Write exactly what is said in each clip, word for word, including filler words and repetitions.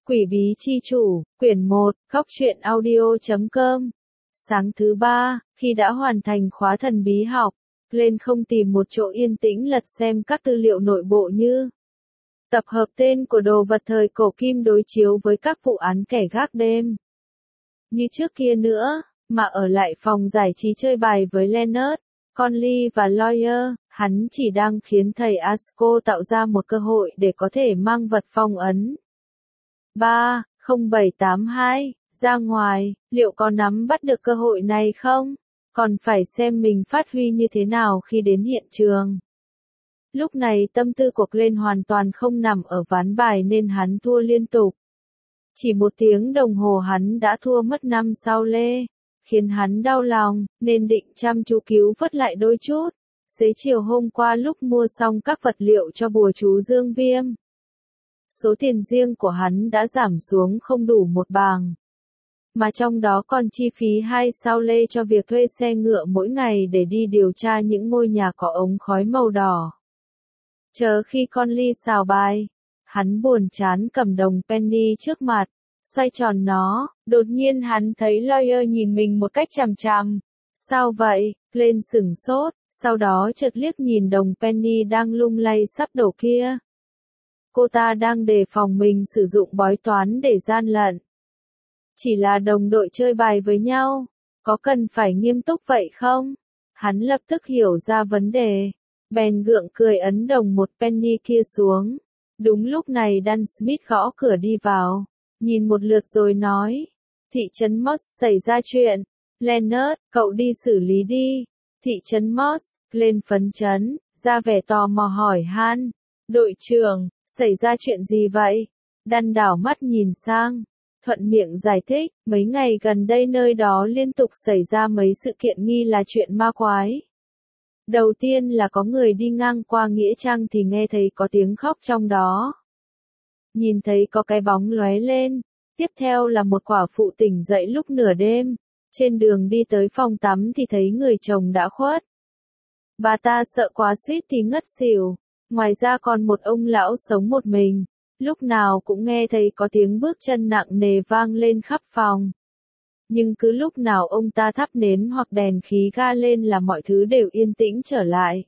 Quỷ bí chi chủ, quyển một, góc truyện audio chấm com. Sáng thứ ba, khi đã hoàn thành khóa thần bí học, lên không tìm một chỗ yên tĩnh lật xem các tư liệu nội bộ như tập hợp tên của đồ vật thời cổ kim đối chiếu với các vụ án kẻ gác đêm. Như trước kia nữa, mà ở lại phòng giải trí chơi bài với Leonard, Conley và Lawyer, hắn chỉ đang khiến thầy Asco tạo ra một cơ hội để có thể mang vật phong ấn ba không bảy tám hai ra ngoài, liệu có nắm bắt được cơ hội này không? Còn phải xem mình phát huy như thế nào khi đến hiện trường. Lúc này tâm tư của Glenn hoàn toàn không nằm ở ván bài nên hắn thua liên tục. Chỉ một tiếng đồng hồ hắn đã thua mất năm sao lê, khiến hắn đau lòng, nên định chăm chú cứu vớt lại đôi chút. Xế chiều hôm qua lúc mua xong các vật liệu cho bùa chú Dương Viêm, số tiền riêng của hắn đã giảm xuống không đủ một bàng. Mà trong đó còn chi phí hai sao lê cho việc thuê xe ngựa mỗi ngày để đi điều tra những ngôi nhà có ống khói màu đỏ. Chờ khi Conley xào bài, hắn buồn chán cầm đồng penny trước mặt, xoay tròn nó, đột nhiên hắn thấy Lawyer nhìn mình một cách chằm chằm. Sao vậy? Lên sửng sốt, sau đó chợt liếc nhìn đồng penny đang lung lay sắp đổ kia. Cô ta đang đề phòng mình sử dụng bói toán để gian lận. Chỉ là đồng đội chơi bài với nhau, có cần phải nghiêm túc vậy không? Hắn lập tức hiểu ra vấn đề, bèn gượng cười ấn đồng một penny kia xuống. Đúng lúc này Dan Smith gõ cửa đi vào, nhìn một lượt rồi nói, thị trấn Moss xảy ra chuyện, Leonard, cậu đi xử lý đi. Thị trấn Moss, lên phấn chấn, ra vẻ tò mò hỏi han, đội trưởng, xảy ra chuyện gì vậy? Dan đảo mắt nhìn sang, thuận miệng giải thích, mấy ngày gần đây nơi đó liên tục xảy ra mấy sự kiện nghi là chuyện ma quái. Đầu tiên là có người đi ngang qua nghĩa trang thì nghe thấy có tiếng khóc trong đó. Nhìn thấy có cái bóng lóe lên, tiếp theo là một quả phụ tỉnh dậy lúc nửa đêm, trên đường đi tới phòng tắm thì thấy người chồng đã khuất. Bà ta sợ quá suýt thì ngất xỉu, ngoài ra còn một ông lão sống một mình, lúc nào cũng nghe thấy có tiếng bước chân nặng nề vang lên khắp phòng. Nhưng cứ lúc nào ông ta thắp nến hoặc đèn khí ga lên là mọi thứ đều yên tĩnh trở lại.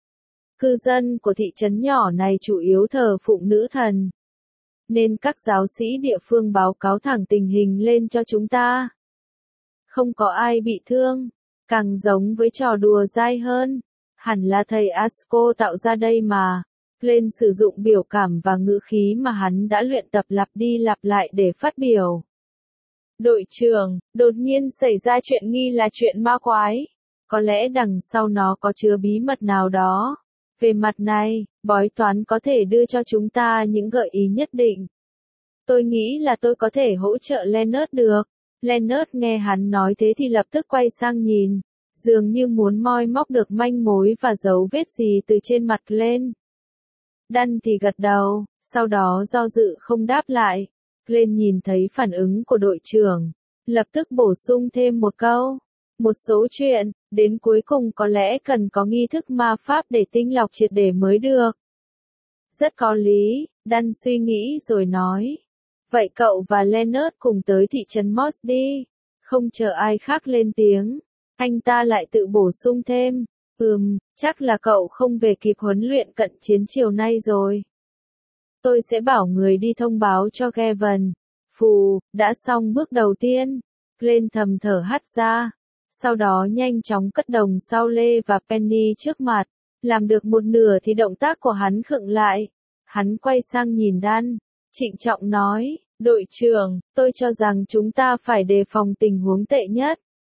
Cư dân của thị trấn nhỏ này chủ yếu thờ phụng nữ thần, nên các giáo sĩ địa phương báo cáo thẳng tình hình lên cho chúng ta. Không có ai bị thương, càng giống với trò đùa dai hơn. Hẳn là thầy Asco tạo ra đây mà. Glenn sử dụng biểu cảm và ngữ khí mà hắn đã luyện tập lặp đi lặp lại để phát biểu. Đội trưởng, đột nhiên xảy ra chuyện nghi là chuyện ma quái. Có lẽ đằng sau nó có chứa bí mật nào đó. Về mặt này, bói toán có thể đưa cho chúng ta những gợi ý nhất định. Tôi nghĩ là tôi có thể hỗ trợ Leonard được. Leonard nghe hắn nói thế thì lập tức quay sang nhìn, dường như muốn moi móc được manh mối và dấu vết gì từ trên mặt Glenn. Dan thì gật đầu, sau đó do dự không đáp lại. Glenn nhìn thấy phản ứng của đội trưởng, lập tức bổ sung thêm một câu. Một số chuyện, đến cuối cùng có lẽ cần có nghi thức ma pháp để tinh lọc triệt để mới được. Rất có lý, Dan suy nghĩ rồi nói. Vậy cậu và Leonard cùng tới thị trấn Moss đi. Không chờ ai khác lên tiếng, anh ta lại tự bổ sung thêm. Ừm, chắc là cậu không về kịp huấn luyện cận chiến chiều nay rồi. Tôi sẽ bảo người đi thông báo cho Gavin. Phù, đã xong bước đầu tiên. Glenn thầm thở hắt ra. Sau đó nhanh chóng cất đồng sau lê và penny trước mặt. Làm được một nửa thì động tác của hắn khựng lại. Hắn quay sang nhìn Dan, trịnh trọng nói, đội trưởng, tôi cho rằng chúng ta phải đề phòng tình huống tệ nhất.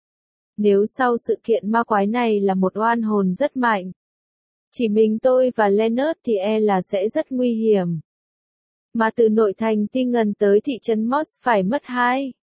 Nếu sau sự kiện ma quái này là một oan hồn rất mạnh, chỉ mình tôi và Leonard thì e là sẽ rất nguy hiểm. Mà từ nội thành Tingen tới thị trấn Moss phải mất hai.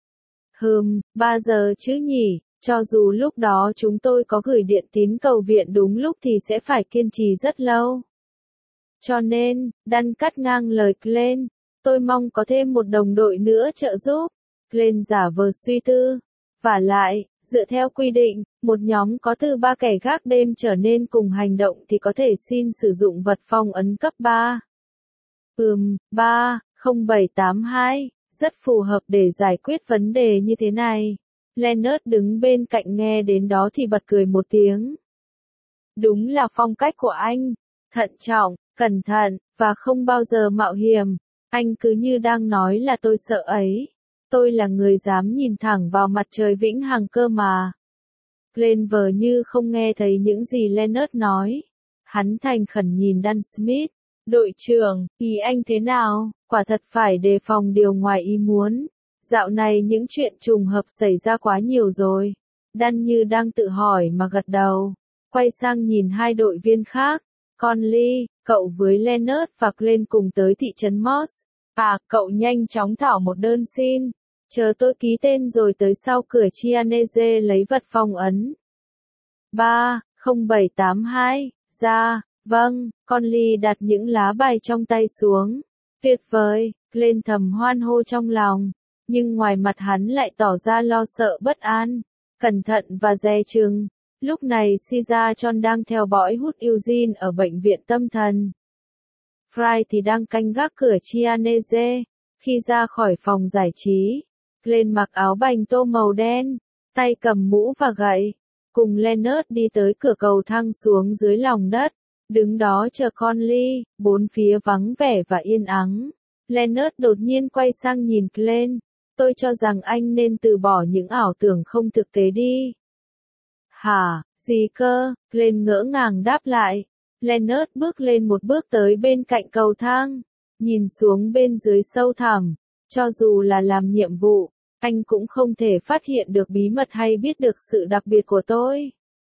Hừm, ba giờ chứ nhỉ, cho dù lúc đó chúng tôi có gửi điện tín cầu viện đúng lúc thì sẽ phải kiên trì rất lâu. Cho nên, Dan cắt ngang lời Glenn, tôi mong có thêm một đồng đội nữa trợ giúp. Glenn giả vờ suy tư. Vả lại, dựa theo quy định, một nhóm có từ ba kẻ gác đêm trở nên cùng hành động thì có thể xin sử dụng vật phong ấn cấp ba. Ừm, ba không bảy tám hai, rất phù hợp để giải quyết vấn đề như thế này. Leonard đứng bên cạnh nghe đến đó thì bật cười một tiếng. Đúng là phong cách của anh, thận trọng, cẩn thận, và không bao giờ mạo hiểm. Anh cứ như đang nói là tôi sợ ấy. Tôi là người dám nhìn thẳng vào mặt trời vĩnh hằng cơ mà. Glenn vờ như không nghe thấy những gì Leonard nói. Hắn thành khẩn nhìn Dan Smith. Đội trưởng, ý anh thế nào? Quả thật phải đề phòng điều ngoài ý muốn. Dạo này những chuyện trùng hợp xảy ra quá nhiều rồi. Dan như đang tự hỏi mà gật đầu. Quay sang nhìn hai đội viên khác. Conley, cậu với Leonard và Glenn cùng tới thị trấn Moss. À, cậu nhanh chóng thảo một đơn xin. Chờ tôi ký tên rồi tới sau cửa Chianese lấy vật phong ấn. ba không bảy tám hai, ra, vâng, Conley đặt những lá bài trong tay xuống. Tuyệt vời, Glenn thầm hoan hô trong lòng. Nhưng ngoài mặt hắn lại tỏ ra lo sợ bất an, cẩn thận và dè chừng. Lúc này Caesar John đang theo dõi hút Eugene ở bệnh viện tâm thần. Fry thì đang canh gác cửa Chianese. Khi ra khỏi phòng giải trí, Glenn mặc áo bành tô màu đen, tay cầm mũ và gậy, cùng Leonard đi tới cửa cầu thang xuống dưới lòng đất, đứng đó chờ Conley. Bốn phía vắng vẻ và yên ắng. Leonard đột nhiên quay sang nhìn Glenn. Tôi cho rằng anh nên từ bỏ những ảo tưởng không thực tế đi. Hả, gì cơ? Glenn ngỡ ngàng đáp lại. Leonard bước lên một bước tới bên cạnh cầu thang, nhìn xuống bên dưới sâu thẳm. Cho dù là làm nhiệm vụ, anh cũng không thể phát hiện được bí mật hay biết được sự đặc biệt của tôi.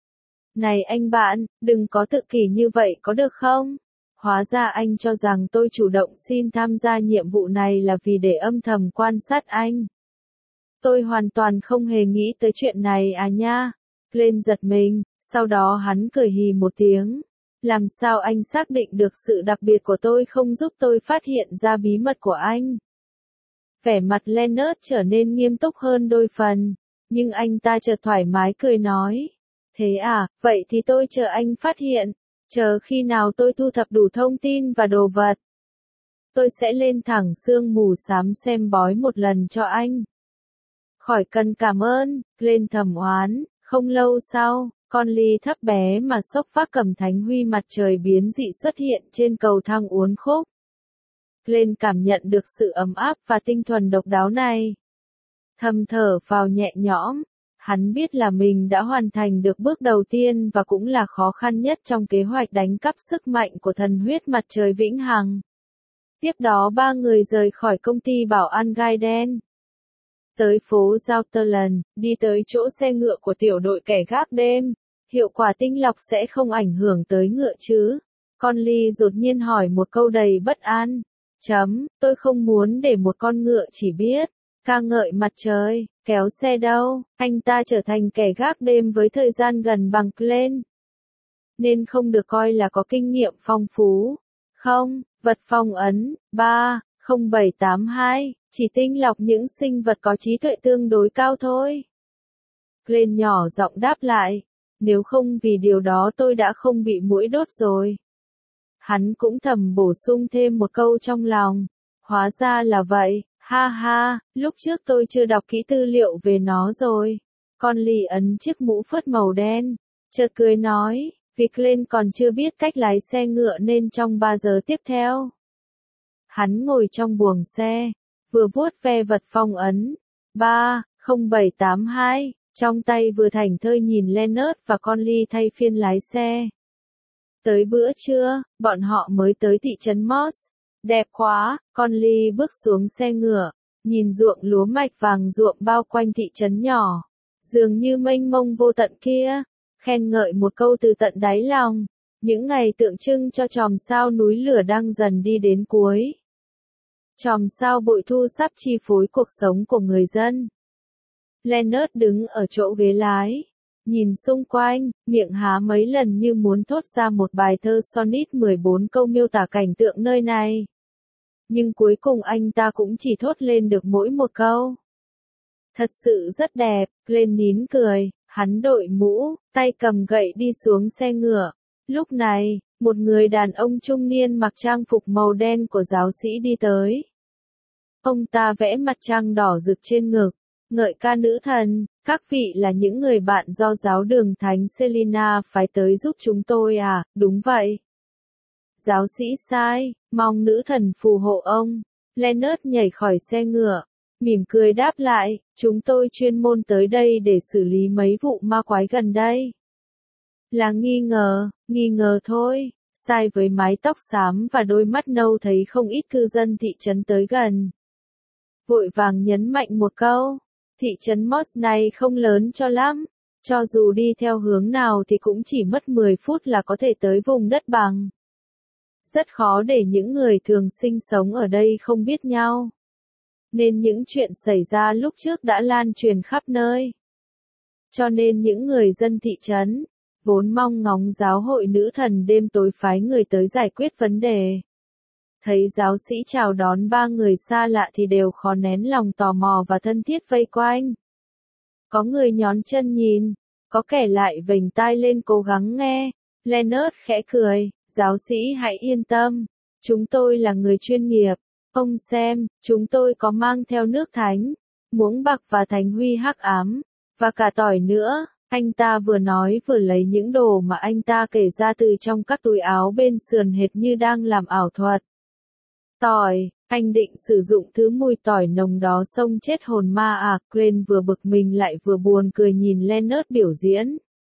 Này anh bạn, đừng có tự kỷ như vậy có được không? Hóa ra anh cho rằng tôi chủ động xin tham gia nhiệm vụ này là vì để âm thầm quan sát anh. Tôi hoàn toàn không hề nghĩ tới chuyện này à nha. Glenn giật mình, sau đó hắn cười hì một tiếng. Làm sao anh xác định được sự đặc biệt của tôi không giúp tôi phát hiện ra bí mật của anh? Vẻ mặt Leonard trở nên nghiêm túc hơn đôi phần, nhưng anh ta chợt thoải mái cười nói. Thế à, vậy thì tôi chờ anh phát hiện. Chờ khi nào tôi thu thập đủ thông tin và đồ vật, tôi sẽ lên thẳng sương mù xám xem bói một lần cho anh. Khỏi cần cảm ơn, Glenn thầm oán. Không lâu sau, Conley thấp bé mà sốc phác cầm thánh huy mặt trời biến dị xuất hiện trên cầu thang uốn khúc. Glenn cảm nhận được sự ấm áp và tinh thuần độc đáo này. Thầm thở vào nhẹ nhõm. Hắn biết là mình đã hoàn thành được bước đầu tiên và cũng là khó khăn nhất trong kế hoạch đánh cắp sức mạnh của thần huyết mặt trời vĩnh hằng. Tiếp đó ba người rời khỏi công ty bảo an gai đen. Tới phố Zouterland, đi tới chỗ xe ngựa của tiểu đội kẻ gác đêm. Hiệu quả tinh lọc sẽ không ảnh hưởng tới ngựa chứ? Conley đột nhiên hỏi một câu đầy bất an. Chấm, tôi không muốn để một con ngựa chỉ biết ca ngợi mặt trời, kéo xe đâu. Anh ta trở thành kẻ gác đêm với thời gian gần bằng Glenn, nên không được coi là có kinh nghiệm phong phú. Không, vật phong ấn, ba không bảy tám hai, chỉ tinh lọc những sinh vật có trí tuệ tương đối cao thôi. Glenn nhỏ giọng đáp lại, nếu không vì điều đó tôi đã không bị muỗi đốt rồi. Hắn cũng thầm bổ sung thêm một câu trong lòng, hóa ra là vậy, ha ha, lúc trước tôi chưa đọc kỹ tư liệu về nó rồi. Conley ấn chiếc mũ phớt màu đen, chợt cười nói, vì Glenn còn chưa biết cách lái xe ngựa nên trong ba giờ tiếp theo. Hắn ngồi trong buồng xe, vừa vuốt ve vật phong ấn, ba không bảy tám hai, trong tay vừa thảnh thơi nhìn Leonard và Conley thay phiên lái xe. Tới bữa trưa, bọn họ mới tới thị trấn Moss. Đẹp quá, Conley bước xuống xe ngựa, nhìn ruộng lúa mạch vàng ruộng bao quanh thị trấn nhỏ, dường như mênh mông vô tận kia, khen ngợi một câu từ tận đáy lòng. Những ngày tượng trưng cho chòm sao núi lửa đang dần đi đến cuối. Chòm sao bội thu sắp chi phối cuộc sống của người dân. Leonard đứng ở chỗ ghế lái, nhìn xung quanh, miệng há mấy lần như muốn thốt ra một bài thơ sonnet mười bốn câu miêu tả cảnh tượng nơi này. Nhưng cuối cùng anh ta cũng chỉ thốt lên được mỗi một câu. Thật sự rất đẹp, Glenn nín cười, hắn đội mũ, tay cầm gậy đi xuống xe ngựa. Lúc này, một người đàn ông trung niên mặc trang phục màu đen của giáo sĩ đi tới. Ông ta vẽ mặt trăng đỏ rực trên ngực, ngợi ca nữ thần, các vị là những người bạn do giáo đường Thánh Selina phái tới giúp chúng tôi à, đúng vậy. Giáo sĩ sai, mong nữ thần phù hộ ông. Leonard nhảy khỏi xe ngựa, mỉm cười đáp lại, chúng tôi chuyên môn tới đây để xử lý mấy vụ ma quái gần đây. Là nghi ngờ, nghi ngờ thôi, sai với mái tóc xám và đôi mắt nâu thấy không ít cư dân thị trấn tới gần. Vội vàng nhấn mạnh một câu, thị trấn Moss này không lớn cho lắm, cho dù đi theo hướng nào thì cũng chỉ mất mười phút là có thể tới vùng đất bằng. Rất khó để những người thường sinh sống ở đây không biết nhau. Nên những chuyện xảy ra lúc trước đã lan truyền khắp nơi. Cho nên những người dân thị trấn, vốn mong ngóng giáo hội nữ thần đêm tối phái người tới giải quyết vấn đề. Thấy giáo sĩ chào đón ba người xa lạ thì đều khó nén lòng tò mò và thân thiết vây quanh. Có người nhón chân nhìn, có kẻ lại vểnh tai lên cố gắng nghe. Leonard khẽ cười, giáo sĩ hãy yên tâm, chúng tôi là người chuyên nghiệp. Ông xem, chúng tôi có mang theo nước thánh, muỗng bạc và thánh huy hắc ám, và cả tỏi nữa. Anh ta vừa nói vừa lấy những đồ mà anh ta kể ra từ trong các túi áo bên sườn hệt như đang làm ảo thuật. Tỏi, anh định sử dụng thứ mùi tỏi nồng đó xông chết hồn ma à? Crane vừa bực mình lại vừa buồn cười nhìn Leonard biểu diễn.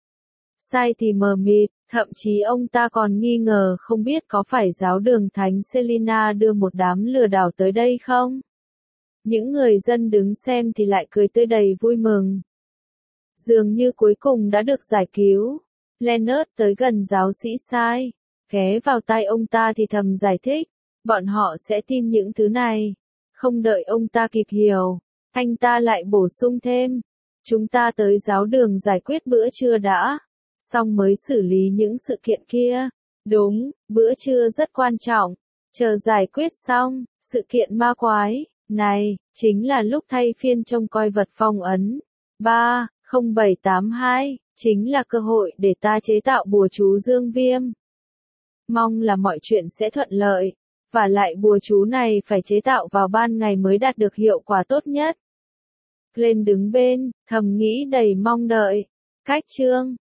Sai thì mờ mịt, thậm chí ông ta còn nghi ngờ không biết có phải giáo đường Thánh Selina đưa một đám lừa đảo tới đây không? Những người dân đứng xem thì lại cười tươi đầy vui mừng. Dường như cuối cùng đã được giải cứu. Leonard tới gần giáo sĩ sai, ghé vào tai ông ta thì thầm giải thích, bọn họ sẽ tin những thứ này. Không đợi ông ta kịp hiểu, anh ta lại bổ sung thêm, chúng ta tới giáo đường giải quyết bữa trưa đã, xong mới xử lý những sự kiện kia. Đúng, bữa trưa rất quan trọng, chờ giải quyết xong, sự kiện ma quái này chính là lúc thay phiên trông coi vật phong ấn. ba không bảy tám hai, chính là cơ hội để ta chế tạo bùa chú dương viêm. Mong là mọi chuyện sẽ thuận lợi, và lại bùa chú này phải chế tạo vào ban ngày mới đạt được hiệu quả tốt nhất. Glenn đứng bên, thầm nghĩ đầy mong đợi. Cách chương